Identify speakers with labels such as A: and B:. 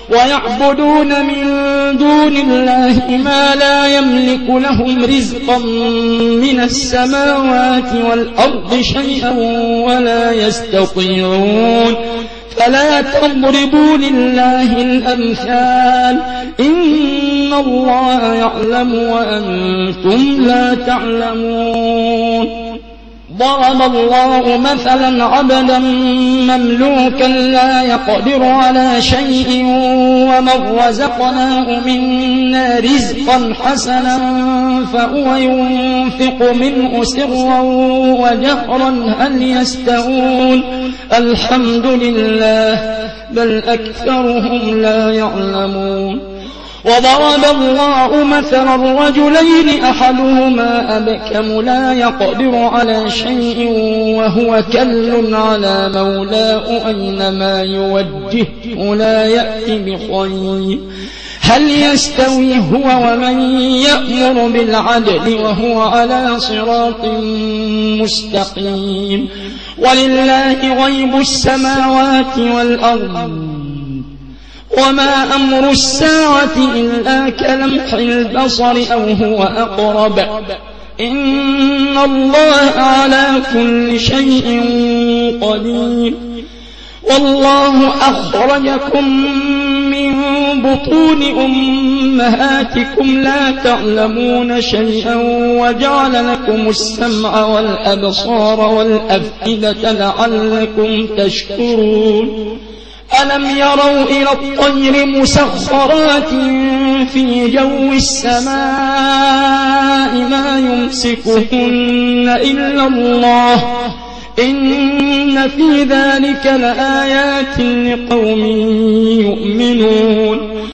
A: ويعبدون من دون الله ما لا يملك لهم رزقا من السماوات والأرض شيئا ولا يستطيعون فلا تضربوا لله الأمثال إن الله يعلم وأنتم لا تعلمون ضرب الله مثلا عبدا مملوكا لا يقدر على شيء ومن رزقناه منا رزقا حسنا فهو ينفق منه سرا وجهرا هل يستوون الحمد لله بل أكثرهم لا يعلمون وضرب الله مثلا رجلين أحدهما أبكم لا يقدر على شيء وهو كل على مولاه أينما يوجهه لا يأتي بخير هل يستوي هو ومن يأمر بالعدل وهو على صراط مستقيم ولله غيب السماوات والأرض وما أمر الساعة إلا كلمح البصر أو هو أقرب إن الله على كل شيء قدير والله أخرجكم من بطون أمهاتكم لا تعلمون شيئا وجعل لكم السمع والأبصار والأفئدة لعلكم تشكرون ألم يروا إلى الطير مسخرات في جو السماء ما يمسكهن إلا الله إن في ذلك لآيات لقوم يؤمنون